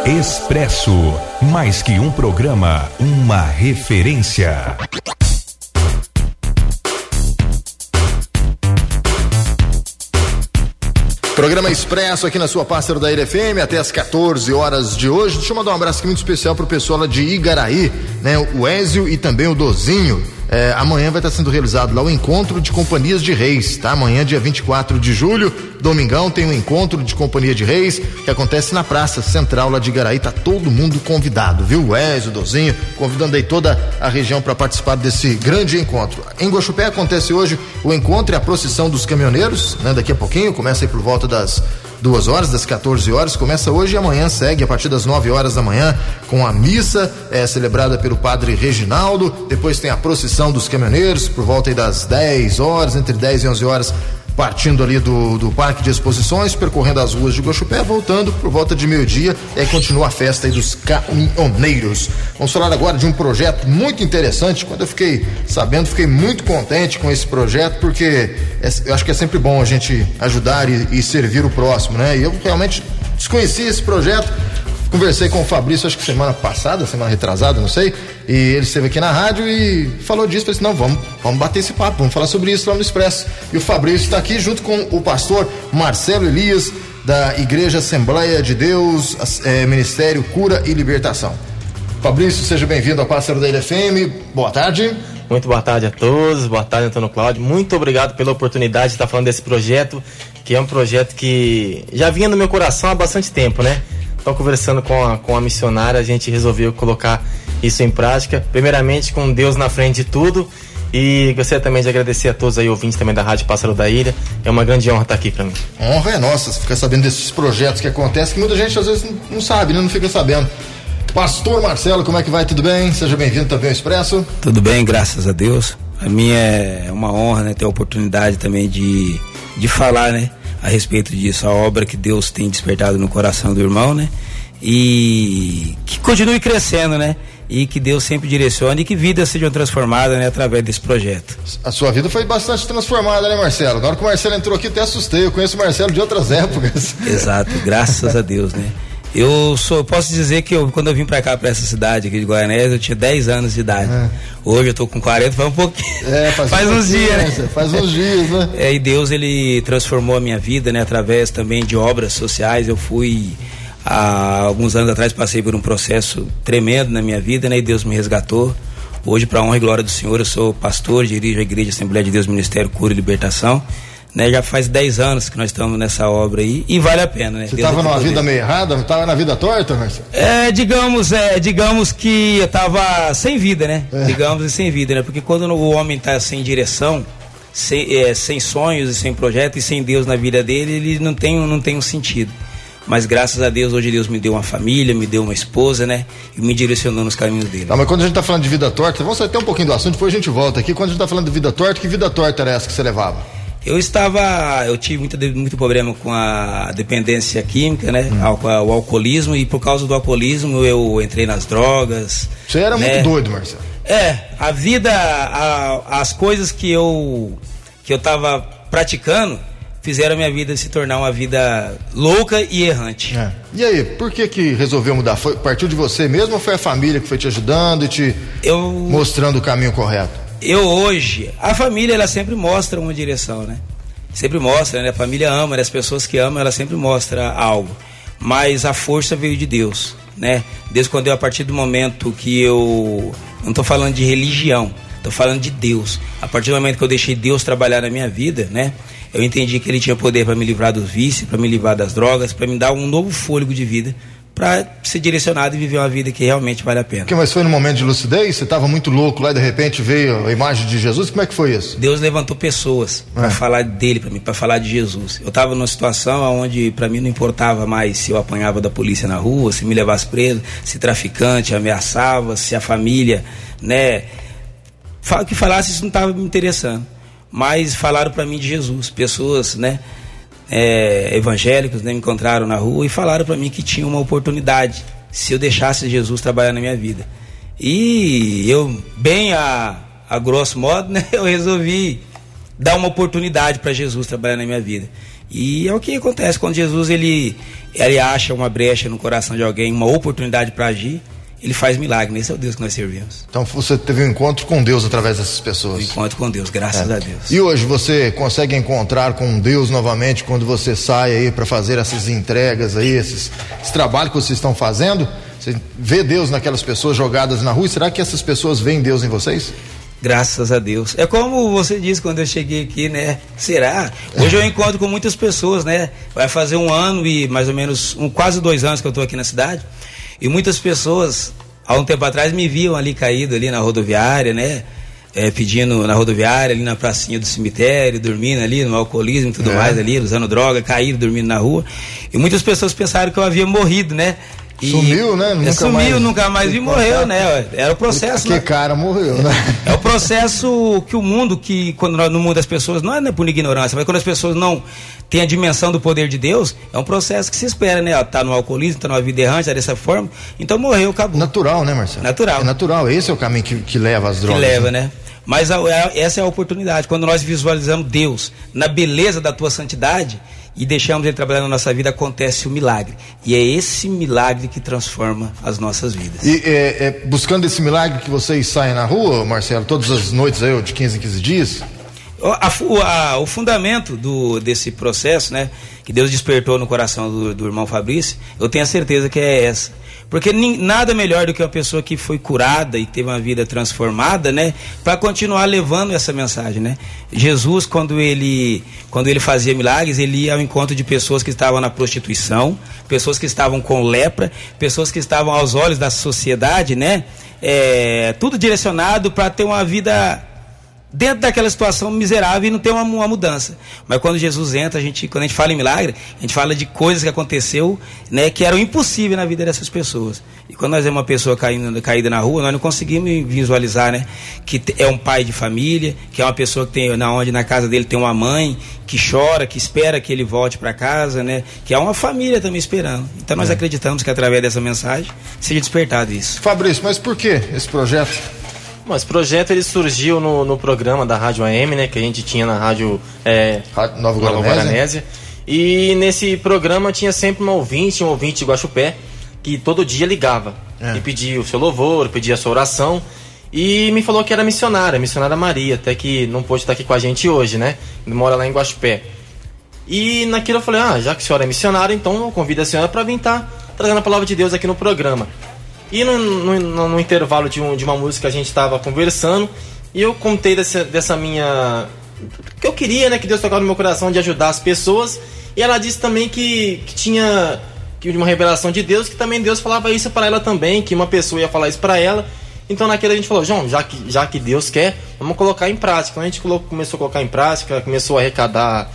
Expresso, mais que um programa, uma referência. Programa Expresso aqui na sua Pássaro da Ilha FM até as 14 horas de hoje. Deixa eu mandar um abraço aqui muito especial pro pessoal lá de Igaraí, né? O Ézio e também o Dozinho. Amanhã vai estar sendo realizado lá o encontro de companhias de reis, tá? Amanhã, dia 24 de julho, domingão, tem um encontro de companhia de reis que acontece na Praça Central lá de Igaraí. Tá todo mundo convidado, viu? O Ézio, o Dozinho, convidando aí toda a região para participar desse grande encontro. Em Guaxupé acontece hoje o encontro e a procissão dos caminhoneiros, né? Daqui a pouquinho, começa aí por volta das 2 horas, das 14 horas, começa hoje e amanhã segue a partir das 9 horas da manhã com a missa celebrada pelo padre Reginaldo. Depois tem a procissão dos caminhoneiros por volta aí das 10 horas, entre 10 e 11 horas, partindo ali do Parque de Exposições, percorrendo as ruas de Guaxupé, voltando por volta de meio-dia, e aí continua a festa aí dos caminhoneiros. Vamos falar agora de um projeto muito interessante. Quando eu fiquei sabendo, fiquei muito contente com esse projeto, porque eu acho que é sempre bom a gente ajudar e servir o próximo, né? E eu realmente desconheci esse projeto. Conversei com o Fabrício, acho que semana passada, semana retrasada, não sei, e ele esteve aqui na rádio e falou disso. Falei assim, não, vamos bater esse papo, vamos falar sobre isso lá no Expresso. E o Fabrício está aqui junto com o pastor Marcelo Elias, da Igreja Assembleia de Deus, Ministério Cura e Libertação. Fabrício, seja bem-vindo ao Pássaro da Ilha FM, boa tarde. Muito boa tarde a todos, boa tarde, Antônio Cláudio, muito obrigado pela oportunidade de estar falando desse projeto, que é um projeto que já vinha no meu coração há bastante tempo, né? Então, conversando com a missionária, a gente resolveu colocar isso em prática, primeiramente com Deus na frente de tudo, e gostaria também de agradecer a todos aí, ouvintes também da Rádio Pássaro da Ilha. É uma grande honra estar aqui para mim. Honra é nossa, você fica sabendo desses projetos que acontecem, que muita gente às vezes não sabe, né? Não fica sabendo. Pastor Marcelo, como é que vai? Tudo bem? Seja bem-vindo também ao Expresso. Tudo bem, graças a Deus. A minha é uma honra, né, ter a oportunidade também de falar, né, a respeito disso, a obra que Deus tem despertado no coração do irmão, né? E que continue crescendo, né? E que Deus sempre direcione e que vidas sejam transformadas, né, através desse projeto. A sua vida foi bastante transformada, né, Marcelo? Na hora que o Marcelo entrou aqui, até assustei. Eu conheço o Marcelo de outras épocas. Exato, graças a Deus, né? Eu posso dizer que quando eu vim pra cá, pra essa cidade aqui de Goianésia, eu tinha 10 anos de idade. Hoje eu tô com 40, faz um pouquinho. Faz uns dias, né? Faz uns dias, né? E Deus, ele transformou a minha vida, né? Através também de obras sociais. Eu fui, há alguns anos atrás, passei por um processo tremendo na minha vida, né? E Deus me resgatou. Hoje, pra honra e glória do Senhor, eu sou pastor, dirijo a Igreja Assembleia de Deus, Ministério Cura e Libertação. Né, já faz 10 anos que nós estamos nessa obra aí e vale a pena, né? Você estava numa vida meio errada, estava na vida torta, Marcelo? Digamos que eu estava sem vida, né? Digamos sem vida, né? Porque quando o homem está sem direção, sem sonhos e sem projeto e sem Deus na vida dele, ele não tem um sentido. Mas graças a Deus, hoje Deus me deu uma família, me deu uma esposa, né? E me direcionou nos caminhos dele. Mas quando a gente tá falando de vida torta, vamos sair até um pouquinho do assunto, depois a gente volta aqui. Quando a gente tá falando de vida torta, que vida torta era essa que você levava? Eu tive muito problema com a dependência química, né? O alcoolismo, e por causa do alcoolismo eu entrei nas drogas. Você era, né? Muito doido, Marcelo. A vida, as coisas que eu tava praticando fizeram a minha vida se tornar uma vida louca e errante. E aí, por que resolveu mudar? Partiu de você mesmo ou foi a família que foi te ajudando e mostrando o caminho correto? Hoje, a família, ela sempre mostra uma direção, né? Sempre mostra, né? A família ama, né? As pessoas que amam, ela sempre mostra algo. Mas a força veio de Deus, né? Deus, quando a partir do momento que eu não estou falando de religião, estou falando de Deus. A partir do momento que eu deixei Deus trabalhar na minha vida, né? Eu entendi que Ele tinha poder para me livrar dos vícios, para me livrar das drogas, para me dar um novo fôlego de vida, para ser direcionado e viver uma vida que realmente vale a pena. Mas foi no momento de lucidez? Você estava muito louco lá e de repente veio a imagem de Jesus? Como é que foi isso? Deus levantou pessoas para falar dele para mim, para falar de Jesus. Eu estava numa situação onde para mim não importava mais se eu apanhava da polícia na rua, se me levasse preso, se traficante ameaçava, se a família, né? O que falasse, isso não estava me interessando. Mas falaram para mim de Jesus, pessoas, né? Evangélicos, né, me encontraram na rua e falaram para mim que tinha uma oportunidade se eu deixasse Jesus trabalhar na minha vida. E eu, bem a grosso modo, né, eu resolvi dar uma oportunidade para Jesus trabalhar na minha vida. E é o que acontece quando Jesus ele acha uma brecha no coração de alguém, uma oportunidade para agir, ele faz milagre. Esse é o Deus que nós servimos. Então você teve um encontro com Deus através dessas pessoas. Um encontro com Deus, graças a Deus. E hoje você consegue encontrar com Deus novamente quando você sai aí para fazer essas entregas aí, esse trabalho que vocês estão fazendo? Você vê Deus naquelas pessoas jogadas na rua? E será que essas pessoas veem Deus em vocês? Graças a Deus. É como você disse quando eu cheguei aqui, né? Será? Hoje eu encontro com muitas pessoas, né? Vai fazer 1 ano e mais ou menos quase 2 anos que eu estou aqui na cidade. E muitas pessoas, há um tempo atrás, me viam ali caído ali na rodoviária, né? Pedindo na rodoviária, ali na pracinha do cemitério, dormindo ali no alcoolismo e tudo mais ali, usando droga, caído, dormindo na rua. E muitas pessoas pensaram que eu havia morrido, né? E sumiu, né? Nunca mais vi, morreu, né? Era o processo. Que cara morreu, né? É o processo que o mundo, quando no mundo das pessoas, não é por ignorância, mas quando as pessoas não têm a dimensão do poder de Deus, é um processo que se espera, né? Tá no alcoolismo, tá numa vida errante, tá dessa forma, então morreu, acabou. Natural, né, Marcelo? Natural. É natural, esse é o caminho que leva as drogas. Que leva, né? Mas essa é a oportunidade, quando nós visualizamos Deus na beleza da tua santidade e deixamos Ele trabalhar na nossa vida, acontece o milagre. E é esse milagre que transforma as nossas vidas. E buscando esse milagre que vocês saem na rua, Marcelo, todas as noites aí, de 15 em 15 dias? O fundamento desse processo, né, que Deus despertou no coração do irmão Fabrício, eu tenho a certeza que é essa. Porque nada melhor do que uma pessoa que foi curada e teve uma vida transformada, né, para continuar levando essa mensagem, né? Jesus, quando ele fazia milagres, ele ia ao encontro de pessoas que estavam na prostituição, pessoas que estavam com lepra, pessoas que estavam aos olhos da sociedade, né? Tudo direcionado para ter uma vida dentro daquela situação miserável e não ter uma mudança. Mas quando Jesus entra, quando a gente fala em milagre, a gente fala de coisas que aconteceu, né, que eram impossíveis na vida dessas pessoas. E quando nós vemos uma pessoa caída na rua, nós não conseguimos visualizar, né, que é um pai de família, que é uma pessoa que tem, na casa dele tem uma mãe que chora, que espera que ele volte para casa, né, que é uma família também esperando. Então nós acreditamos que através dessa mensagem seja despertado isso. Fabrício, mas por que esse projeto? Bom, esse projeto ele surgiu no programa da Rádio AM, né, que a gente tinha na Rádio Nova Guaranésia. E nesse programa tinha sempre um ouvinte de Guaxupé, que todo dia ligava e pedia o seu louvor, pedia a sua oração, e me falou que era missionária Maria, até que não pôde estar aqui com a gente hoje, né, ele mora lá em Guaxupé. E naquilo eu falei, já que a senhora é missionária, então eu convido a senhora para vir estar trazendo a palavra de Deus aqui no programa. E no intervalo de uma música que a gente estava conversando, e eu contei dessa minha... que eu queria, né, que Deus tocava no meu coração de ajudar as pessoas, e ela disse também que tinha uma revelação de Deus, que também Deus falava isso para ela também, que uma pessoa ia falar isso para ela. Então naquele a gente falou, João, já que Deus quer, vamos colocar em prática. Então a gente começou a colocar em prática, começou a arrecadar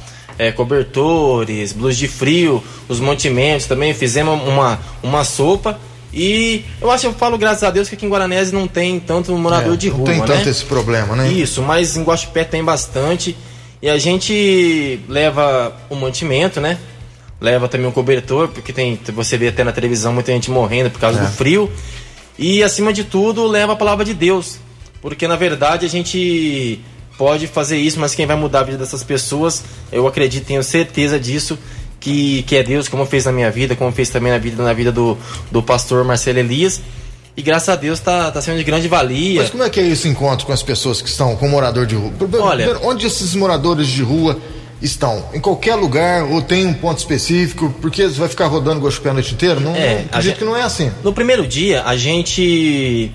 cobertores, blusas de frio, os mantimentos também, fizemos uma sopa. E eu falo graças a Deus que aqui em Guaranésia não tem tanto morador de rua, né? Não tem tanto esse problema, né? Isso, mas em Guaxupé tem bastante. E a gente leva o mantimento, né? Leva também um cobertor, porque você vê até na televisão muita gente morrendo por causa do frio. E acima de tudo leva a palavra de Deus, porque na verdade a gente pode fazer isso, mas quem vai mudar a vida dessas pessoas, eu acredito, tenho certeza disso, que é Deus, como fez na minha vida, como fez também na vida do pastor Marcelo Elias. E graças a Deus tá sendo de grande valia. Mas como é que é esse encontro com as pessoas que estão com morador de rua? Olha, onde esses moradores de rua estão? Em qualquer lugar ou tem um ponto específico? Porque você vai ficar rodando Guaxupé a noite inteira? Não, acredito que não é assim. No primeiro dia a gente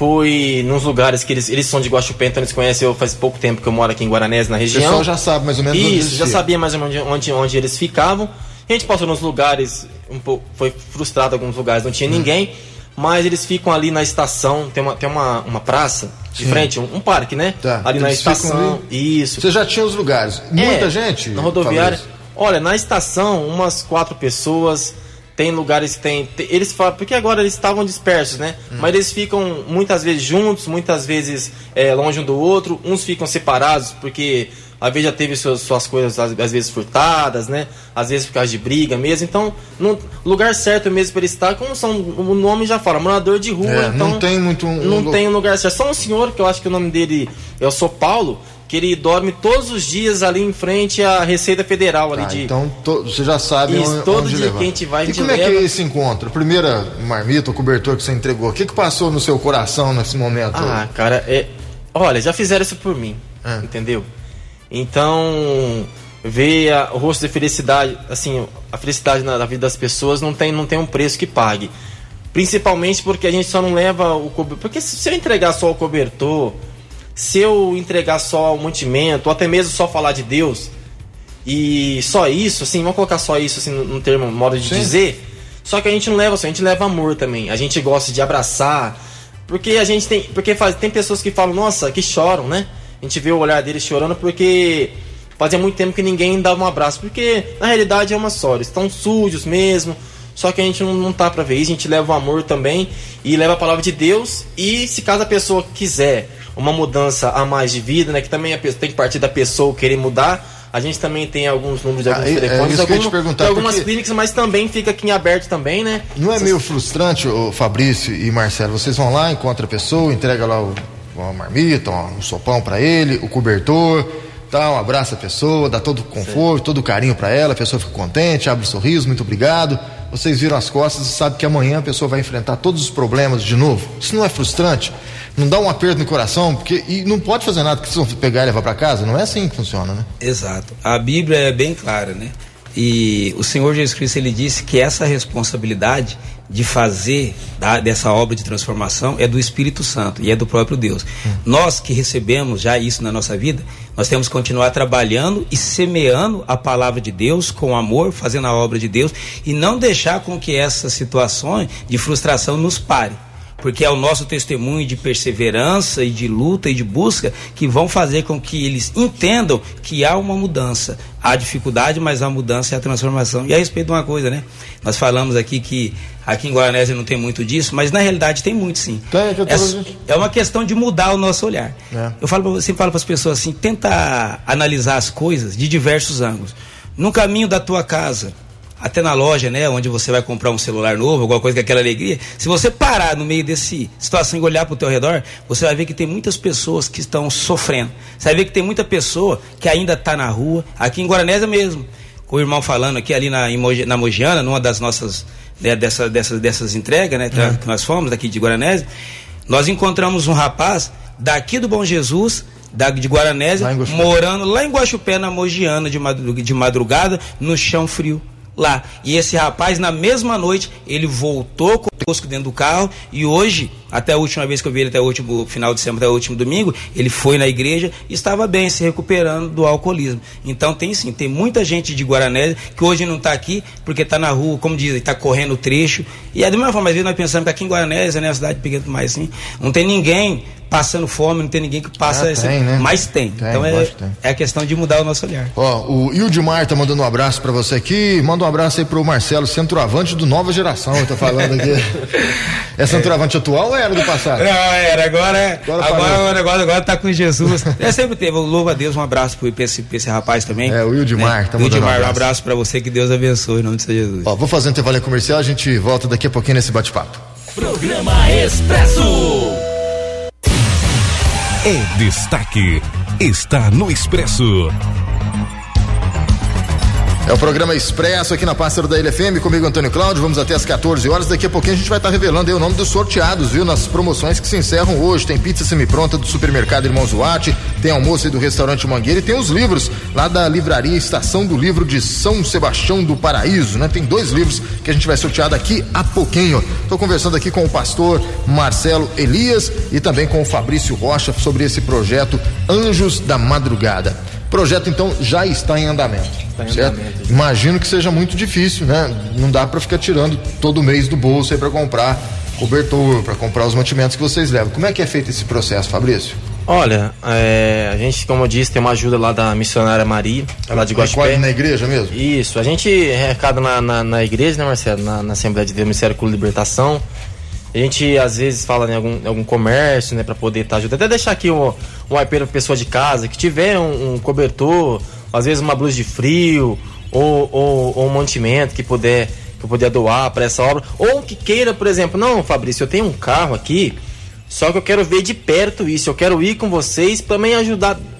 foi nos lugares que eles são de Guaxupé, então eles conhecem. Eu faz pouco tempo que eu moro aqui em Guaranésia, na região. O pessoal já sabe mais ou menos onde isso, já sabia mais ou menos onde eles ficavam. A gente passou nos lugares, foi frustrado, alguns lugares não tinha ninguém, mas eles ficam ali na estação, tem uma praça de frente, um parque, né? Tá. Ali na estação, isso. Você já tinha os lugares? Muita gente? Na rodoviária. Olha, na estação, umas 4 pessoas. Tem lugares que tem eles falam, porque agora eles estavam dispersos, né? Mas eles ficam muitas vezes juntos, muitas vezes longe um do outro. Uns ficam separados porque às vezes já teve suas coisas às vezes furtadas, né? Às vezes por causa de briga mesmo. Então, no lugar certo mesmo para eles estar, como o nome já fala, morador de rua. Então não tem muito não tem um lugar certo. Só um senhor, que eu acho que o nome dele é o São Paulo, que ele dorme todos os dias ali em frente à Receita Federal ali então você já sabe todo onde dia levar. que a gente vai, a gente E como é que é esse encontro? A primeira marmita, o cobertor que você entregou, o que passou no seu coração nesse momento? Cara, olha, já fizeram isso por mim, entendeu? Então, ver o rosto de felicidade, assim, a felicidade na vida das pessoas não tem um preço que pague. Principalmente porque a gente só não leva o cobertor. Porque se eu entregar só o cobertor, se eu entregar só o mantimento, ou até mesmo só falar de Deus, e só isso, assim, vamos colocar só isso assim, no termo, modo de dizer, só que a gente não leva só, a gente leva amor também. A gente gosta de abraçar, porque a gente tem. Tem pessoas que falam, nossa, que choram, né? A gente vê o olhar deles chorando porque fazia muito tempo que ninguém dava um abraço, porque na realidade é uma só, eles estão sujos mesmo, só que a gente não tá pra ver isso, a gente leva o amor também e leva a palavra de Deus, e se caso a pessoa quiser uma mudança a mais de vida, né, que também tem que partir da pessoa querer mudar, a gente também tem alguns números de alguns telefones, algumas clínicas, mas também fica aqui em aberto também, né? Não é meio frustrante, o Fabrício e Marcelo, vocês vão lá, encontram a pessoa, entrega lá uma marmita, um sopão pra ele, o cobertor, dá um abraço à pessoa, dá todo o conforto, todo o carinho pra ela, a pessoa fica contente, abre um sorriso, muito obrigado. Vocês viram as costas e sabem que amanhã a pessoa vai enfrentar todos os problemas de novo. Isso não é frustrante? Não dá um aperto no coração? E não pode fazer nada, porque se você pegar e levar para casa, não é assim que funciona, né? Exato. A Bíblia é bem clara, né? E o Senhor Jesus Cristo, ele disse que essa responsabilidade de fazer dessa obra de transformação é do Espírito Santo e é do próprio Deus. Nós que recebemos já isso na nossa vida, nós temos que continuar trabalhando e semeando a palavra de Deus com amor, fazendo a obra de Deus, e não deixar com que essas situações de frustração nos pare. Porque é o nosso testemunho de perseverança e de luta e de busca que vão fazer com que eles entendam que há uma mudança. Há dificuldade, mas a mudança é a transformação. E a respeito de uma coisa, né? Nós falamos aqui que aqui em Guaranésia não tem muito disso, mas na realidade tem muito sim. É uma questão de mudar o nosso olhar. Eu sempre falo para as pessoas assim, tenta analisar as coisas de diversos ângulos. No caminho da tua casa, até na loja, né, onde você vai comprar um celular novo, alguma coisa com aquela alegria, se você parar no meio desse situação e olhar para o teu redor, você vai ver que tem muitas pessoas que estão sofrendo. Você vai ver que tem muita pessoa que ainda está na rua, aqui em Guaranésia mesmo, com o irmão falando aqui ali na Mogiana, numa das nossas, né, dessas entregas, né, que nós fomos daqui de Guaranésia, nós encontramos um rapaz daqui do Bom Jesus, de Guaranésia, morando lá em Guaxupé, na Mogiana, de madrugada, no chão frio. Lá. E esse rapaz, na mesma noite, ele voltou conosco dentro do carro, e hoje, até a última vez que eu vi ele, até o último final de semana, até o último domingo, ele foi na igreja e estava bem, se recuperando do alcoolismo. Então tem muita gente de Guaranésia que hoje não está aqui porque está na rua, como dizem, está correndo o trecho. E é da mesma forma, às vezes nós pensamos que aqui em Guaranésia, né, a cidade pequena demais assim, não tem ninguém passando fome, não tem ninguém que passa né? Mas tem. Então é a questão de mudar o nosso olhar. O Ildimar tá mandando um abraço para você aqui, manda um abraço aí pro Marcelo, centroavante do Nova Geração, eu tô falando aqui. É centroavante atual ou era do passado? Não, era, agora tá com Jesus. Sempre teve, eu louvo a Deus, um abraço pra esse rapaz também. O Ildimar, tá mandando um abraço pra você, que Deus abençoe, em nome de Jesus. Vou fazer um intervalo comercial, a gente volta daqui a pouquinho nesse bate-papo. Programa Expresso. É destaque, está no Expresso. É o programa Expresso aqui na Pássaro da LFM, comigo Antônio Cláudio, vamos até as 14 horas, daqui a pouquinho a gente vai estar revelando aí o nome dos sorteados, viu, nas promoções que se encerram hoje. Tem pizza semi-pronta do supermercado Irmão Zuatti, tem almoço aí do restaurante Mangueira e tem os livros lá da livraria Estação do Livro de São Sebastião do Paraíso, né? Tem 2 livros que a gente vai sortear daqui a pouquinho. Tô conversando aqui com o pastor Marcelo Elias e também com o Fabrício Rocha sobre esse projeto Anjos da Madrugada. O projeto então já está em andamento, certo? Imagino que seja muito difícil, né? Não dá para ficar tirando todo mês do bolso aí para comprar cobertor, para comprar os mantimentos que vocês levam. Como é que é feito esse processo, Fabrício? Olha, a gente, como eu disse, tem uma ajuda lá da missionária Maria, lá de Guaxupé. Recolhe na igreja mesmo? Isso, a gente arrecada na igreja, né, Marcelo? Na Assembleia de Deus, Ministério Culto Libertação. A gente às vezes fala em algum comércio, né, para poder estar ajudando. Até deixar aqui um apelo para pessoa de casa que tiver um cobertor, às vezes uma blusa de frio ou um mantimento que puder doar para essa obra, ou que queira, por exemplo, não, Fabrício, eu tenho um carro aqui, só que eu quero ver de perto isso, eu quero ir com vocês para também ajudar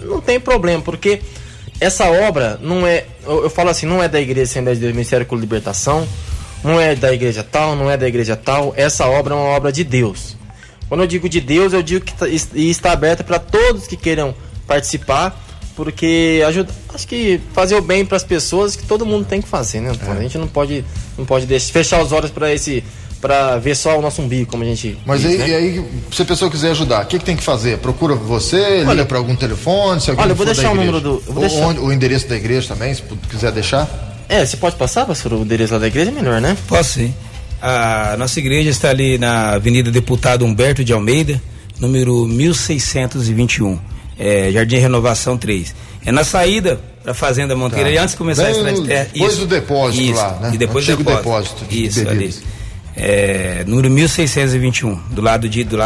não tem problema, porque essa obra não é, eu falo assim, não é da Igreja Assembleia de Deus Ministério com Libertação, não é da igreja tal, não é da igreja tal, essa obra é uma obra de Deus. Quando eu digo de Deus, eu digo que está aberta para todos que queiram participar, porque acho que fazer o bem para as pessoas que todo mundo tem que fazer, né? A gente não pode fechar os olhos para ver só o nosso umbigo, como a gente Mas diz, aí, né? e aí, se a pessoa quiser ajudar, o que tem que fazer? Procura você, liga para algum telefone, se alguém olha, eu vou for deixar da o igreja. número O endereço da igreja também, se quiser deixar. Você pode passar, pastor, o endereço lá da igreja? É melhor, né? Posso sim. A nossa igreja está ali na Avenida Deputado Humberto de Almeida, número 1621, Jardim Renovação 3. É na saída da Fazenda Monteira, e antes de começar a estrada de terra. Depois do depósito isso, lá, né? E depois do depósito. De isso, bebidas. ali. Número 1621, do lado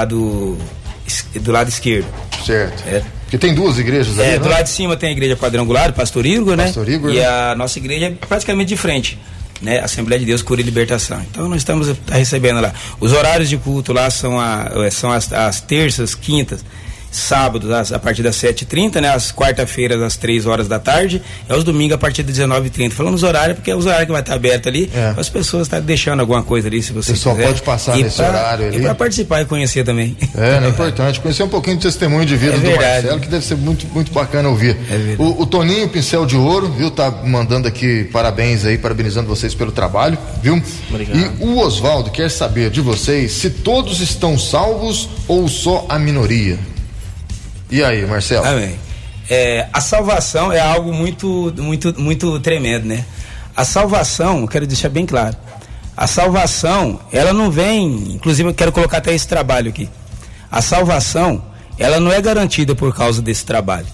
esquerdo. Certo. Porque tem duas igrejas ali, do lado de cima tem a igreja quadrangular, Pastor Igor, né? E a nossa igreja é praticamente de frente, né? Assembleia de Deus Cura e Libertação. Então nós estamos recebendo lá. Os horários de culto lá são as terças, quintas, sábados a partir das 7h30, né? As quarta-feiras às 3 horas da tarde, os domingos a partir das 19h30. Falando os horários, porque é os horários que vai estar aberto ali, as pessoas estão deixando alguma coisa ali, se você quiser. Só pode passar nesse horário ali. E para participar e conhecer também. É importante, conhecer um pouquinho do testemunho de vida do Marcelo, que deve ser muito, muito bacana ouvir. O Toninho Pincel de Ouro, viu, tá mandando aqui parabéns aí, parabenizando vocês pelo trabalho, viu? Obrigado. E o Oswaldo quer saber de vocês se todos estão salvos ou só a minoria. E aí, Marcelo? Amém. A salvação é algo muito, muito, muito tremendo, né? A salvação, eu quero deixar bem claro, a salvação, ela não vem, inclusive eu quero colocar até esse trabalho aqui. A salvação, ela não é garantida por causa desse trabalho,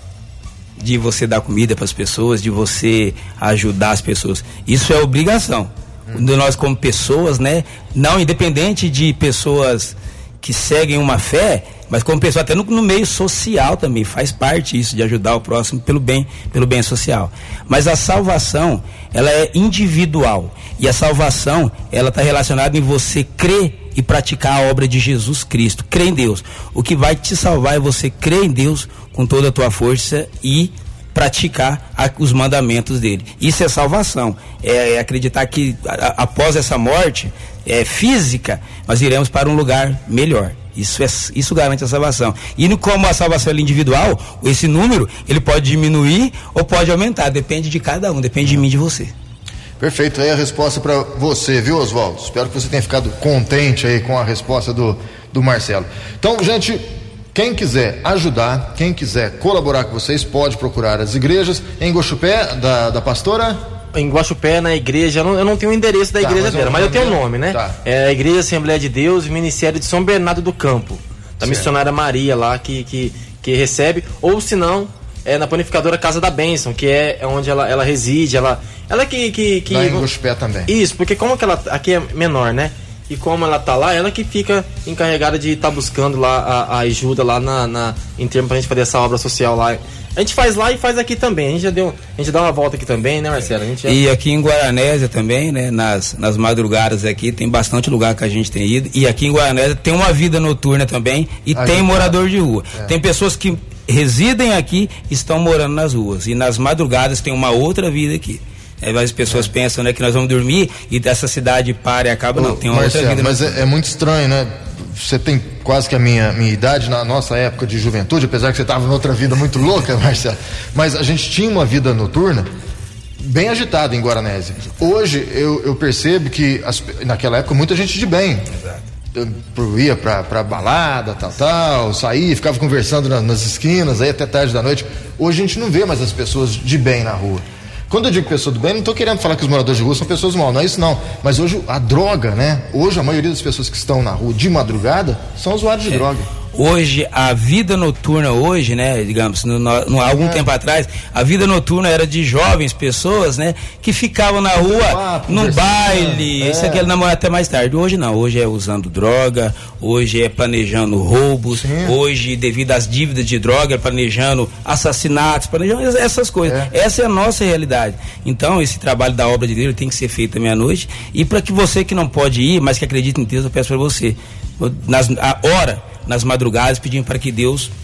de você dar comida para as pessoas, de você ajudar as pessoas. Isso é obrigação de nós como pessoas, né? Não independente de pessoas que seguem uma fé, mas como pessoa até no meio social também faz parte isso, de ajudar o próximo pelo bem social. Mas a salvação, ela é individual, e a salvação, ela está relacionada em você crer e praticar a obra de Jesus Cristo, crer em Deus. O que vai te salvar é você crer em Deus com toda a tua força e praticar os mandamentos dele. Isso é salvação, é acreditar que após essa morte física, nós iremos para um lugar melhor. Isso garante a salvação. E como a salvação é individual, esse número ele pode diminuir ou pode aumentar, depende de cada um, depende de mim e de você. Perfeito, aí a resposta para você, viu, Oswaldo? Espero que você tenha ficado contente aí com a resposta do Marcelo. Então, gente, quem quiser ajudar, quem quiser colaborar com vocês, pode procurar as igrejas em Guaxupé, da pastora... Em Guaxupé, na igreja, eu não tenho o endereço da igreja dela, mas eu tenho o nome, né? Tá. É a Igreja Assembleia de Deus, Ministério de São Bernardo do Campo, da missionária Maria lá, que recebe, ou se não, na panificadora Casa da Bênção, que é onde ela reside, ela que lá em Guaxupé também. Isso, porque como que ela, aqui é menor, né? E como ela tá lá, ela que fica encarregada de estar buscando lá a ajuda lá em termos pra gente fazer essa obra social lá. A gente faz lá e faz aqui também. A gente dá uma volta aqui também, né, Marcelo? E aqui em Guaranésia também, né? Nas madrugadas aqui, tem bastante lugar que a gente tem ido. E aqui em Guaranésia tem uma vida noturna também e tem morador de rua. Tem pessoas que residem aqui e estão morando nas ruas. E nas madrugadas tem uma outra vida aqui. As pessoas pensam, né, que nós vamos dormir e essa cidade para e acaba. Não, tem uma Marcelo, outra vida. Mas é muito estranho, né? Você tem quase que a minha idade, na nossa época de juventude, apesar que você estava em outra vida muito louca, Marcelo, mas a gente tinha uma vida noturna bem agitada em Guaranésia. Hoje eu percebo que naquela época muita gente de bem. Exato. Eu ia pra balada, tal, saía, ficava conversando nas esquinas, aí até tarde da noite. Hoje a gente não vê mais as pessoas de bem na rua. Quando eu digo pessoa do bem, não estou querendo falar que os moradores de rua são pessoas mal, não é isso não. Mas hoje a droga, né? Hoje a maioria das pessoas que estão na rua de madrugada são usuários de droga. Hoje, a vida noturna hoje, né, digamos, algum tempo atrás, a vida noturna era de jovens pessoas, né, que ficavam na rua, num baile, isso aqui, namorar até mais tarde. Hoje não, hoje é usando droga, hoje é planejando roubos, hoje, devido às dívidas de droga, é planejando assassinatos, planejando essas coisas. Essa é a nossa realidade. Então, esse trabalho da obra de Deus tem que ser feito à meia-noite, e para que você que não pode ir, mas que acredita em Deus, eu peço para você, nas madrugadas, pedindo para que Deus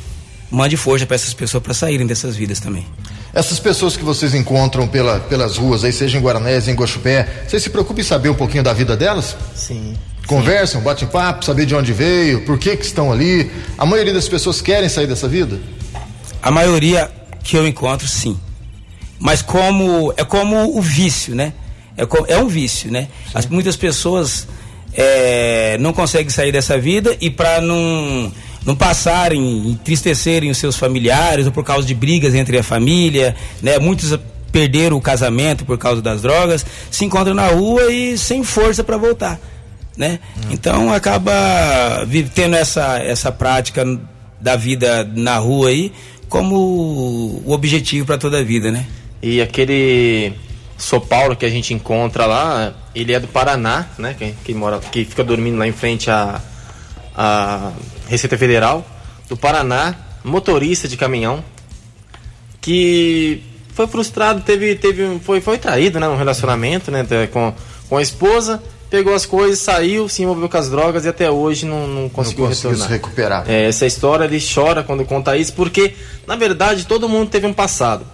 mande força para essas pessoas para saírem dessas vidas também. Essas pessoas que vocês encontram pelas ruas, aí seja em Guaranésia, em Guaxupé, vocês se preocupam em saber um pouquinho da vida delas? Sim. Conversam, batem papo, saber de onde veio, por que estão ali. A maioria das pessoas querem sair dessa vida? A maioria que eu encontro, sim. Mas é como o vício, né? É um vício, né? Muitas pessoas não conseguem sair dessa vida e para não passarem, entristecerem os seus familiares ou por causa de brigas entre a família, né? Muitos perderam o casamento por causa das drogas, se encontram na rua e sem força para voltar, né? Então acaba tendo essa prática da vida na rua aí como o objetivo para toda a vida, né? E aquele São Paulo que a gente encontra lá, ele é do Paraná, né? Que fica dormindo lá em frente à Receita Federal do Paraná, motorista de caminhão, que foi frustrado, foi traído, né, num relacionamento, né, com a esposa, pegou as coisas, saiu, se envolveu com as drogas e até hoje não conseguiu se recuperar. Essa história, ele chora quando conta isso, porque na verdade todo mundo teve um passado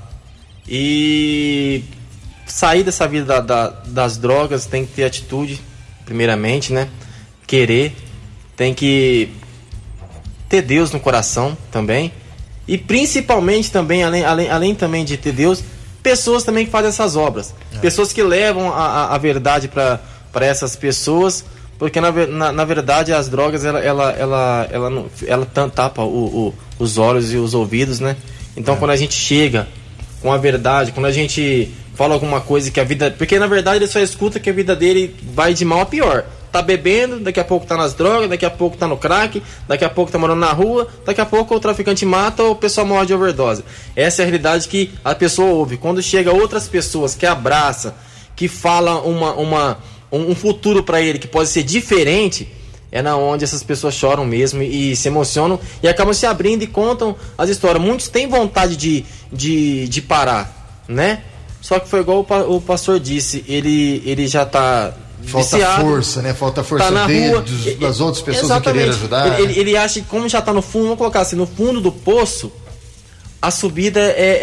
e sair dessa vida das drogas tem que ter atitude, primeiramente, né, querer, tem que ter Deus no coração também, e principalmente também, além também de ter Deus, pessoas também que fazem essas obras, pessoas que levam a verdade para essas pessoas, porque na verdade as drogas ela tapa os olhos e os ouvidos, né? Então quando a gente chega com a verdade, quando a gente fala alguma coisa que a vida, porque na verdade ele só escuta que a vida dele vai de mal a pior. Tá bebendo, daqui a pouco tá nas drogas, daqui a pouco tá no crack, daqui a pouco tá morando na rua, daqui a pouco o traficante mata ou o pessoal morre de overdose. Essa é a realidade que a pessoa ouve. Quando chega outras pessoas que abraça, que fala um futuro para ele que pode ser diferente, é na onde essas pessoas choram mesmo e se emocionam e acabam se abrindo e contam as histórias. Muitos têm vontade de parar, né? Só que foi igual o pastor disse, ele já tá falta viciado, força, né? Falta força tá dele, das outras pessoas que querem ajudar. Ele acha que como já tá no fundo, vamos colocar assim, no fundo do poço, a subida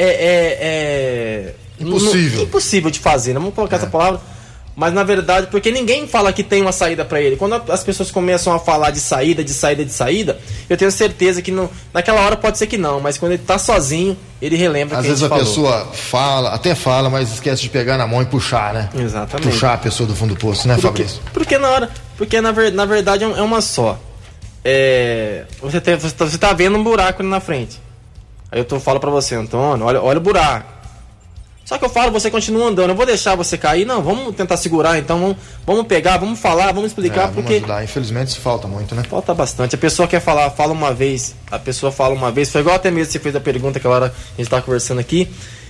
é impossível de fazer, né? Vamos colocar essa palavra. Mas na verdade, porque ninguém fala que tem uma saída para ele. Quando as pessoas começam a falar de saída, eu tenho certeza que naquela hora pode ser que não, mas quando ele tá sozinho, ele relembra às que vezes a pessoa fala, mas esquece de pegar na mão e puxar, né? Exatamente. Puxar a pessoa do fundo do poço, né, Fabrício? Porque na verdade é uma só. Você tá vendo um buraco ali na frente. Aí eu falo para você, Antônio, olha o buraco. Só que eu falo, você continua andando, eu vou deixar você cair? Não, vamos tentar segurar, então vamos pegar, vamos falar, vamos explicar, vamos porque... ajudar. Infelizmente isso falta muito, né? Falta bastante. A pessoa quer falar, fala uma vez, foi igual até mesmo você fez a pergunta aquela hora, a gente estava conversando aqui,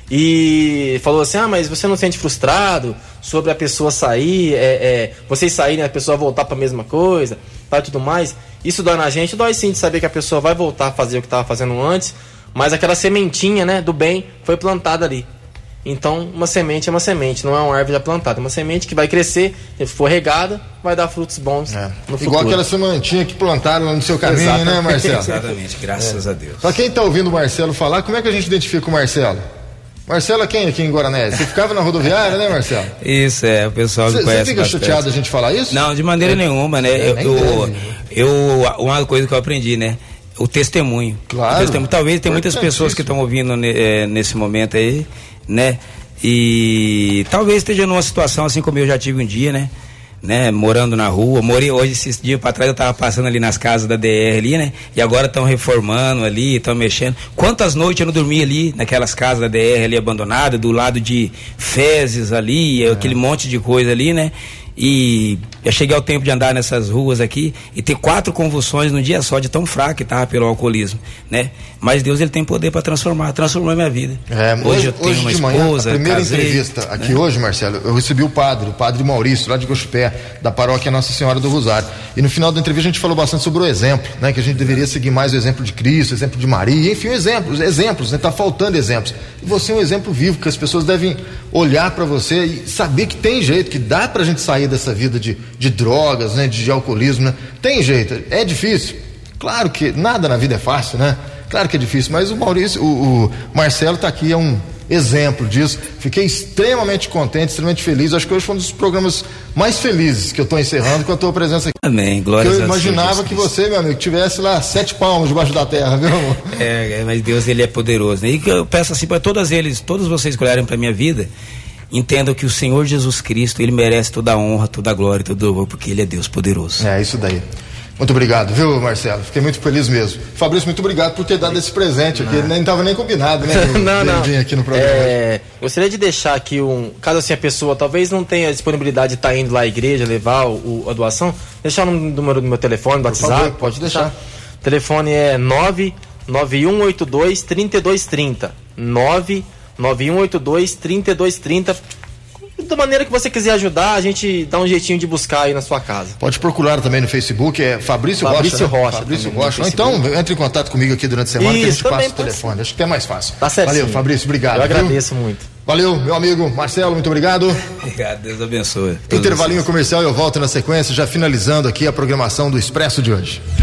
e falou assim, mas você não se sente frustrado sobre a pessoa sair, vocês saírem, a pessoa voltar para a mesma coisa, e tudo mais. Isso dói na gente, dói sim de saber que a pessoa vai voltar a fazer o que estava fazendo antes, mas aquela sementinha, né, do bem foi plantada ali. Então, uma semente é uma semente, não é uma árvore já plantada. É uma semente que vai crescer, se for regada, vai dar frutos bons no futuro. Igual aquela sementinha que plantaram no seu caminho, exatamente, né, Marcelo? Exatamente, graças a Deus. Pra quem tá ouvindo o Marcelo falar, como é que a gente identifica o Marcelo? Marcelo é quem aqui em Guaranésia? Você ficava na rodoviária, né, Marcelo? Isso, o pessoal me conhece. Você fica chateado a gente falar isso? Não, de maneira nenhuma, né? Uma coisa que eu aprendi, né? O testemunho. Claro. Talvez tem muitas pessoas que estão ouvindo nesse momento aí, né? E talvez esteja numa situação assim como eu já tive um dia, né? Morando na rua, hoje, esses dias para trás eu tava passando ali nas casas da DR ali, né? E agora estão reformando ali, estão mexendo. Quantas noites eu não dormi ali, naquelas casas da DR ali abandonadas, do lado de fezes ali, aquele monte de coisa ali, né? E eu cheguei ao tempo de andar nessas ruas aqui e ter 4 convulsões num dia só, de tão fraco que estava pelo alcoolismo, né? Mas Deus, ele tem poder para transformou a minha vida. Hoje eu tenho uma esposa, a primeira casei, entrevista aqui hoje, Marcelo, eu recebi o padre Maurício, lá de Guaxupé, da paróquia Nossa Senhora do Rosário. E no final da entrevista a gente falou bastante sobre o exemplo, né? Que a gente deveria seguir mais o exemplo de Cristo, o exemplo de Maria, enfim, exemplos, né? Tá faltando exemplos. E você é um exemplo vivo, que as pessoas devem olhar para você e saber que tem jeito, que dá pra gente sair dessa vida de drogas, né? De alcoolismo, né? Tem jeito, é difícil. Claro que nada na vida é fácil, né? Claro que é difícil, mas o Maurício, o Marcelo está aqui, é um exemplo disso. Fiquei extremamente contente, extremamente feliz. Acho que hoje foi um dos programas mais felizes que eu estou encerrando com a tua presença aqui. Amém, glória a Deus. Eu imaginava que você, meu amigo, tivesse lá 7 palmos debaixo da terra, viu, amor? Mas Deus, ele é poderoso, né? E que eu peço assim para todos vocês que olharem para minha vida, entendam que o Senhor Jesus Cristo, ele merece toda a honra, toda a glória, todo o louvor, porque ele é Deus poderoso. É isso daí. Muito obrigado, viu, Marcelo? Fiquei muito feliz mesmo. Fabrício, muito obrigado por ter dado esse presente aqui. Nem estava nem combinado, né? Não. Vir aqui no programa. Gostaria de deixar aqui caso assim a pessoa talvez não tenha disponibilidade de estar indo lá à igreja, levar a doação, deixar o número do meu telefone, do WhatsApp, favor, pode deixar. O telefone é 99182-3230. 99182-3230. Da maneira que você quiser ajudar, a gente dá um jeitinho de buscar aí na sua casa. Pode procurar também no Facebook, é Fabrício Rocha. Fabrício Rocha. Ou então entre em contato comigo aqui durante a semana, que a gente passa o telefone. Acho que é mais fácil. Tá certo. Valeu, Fabrício, obrigado. Eu agradeço muito. Valeu, meu amigo Marcelo, muito obrigado. Obrigado, Deus abençoe. Intervalinho comercial, eu volto na sequência, já finalizando aqui a programação do Expresso de hoje.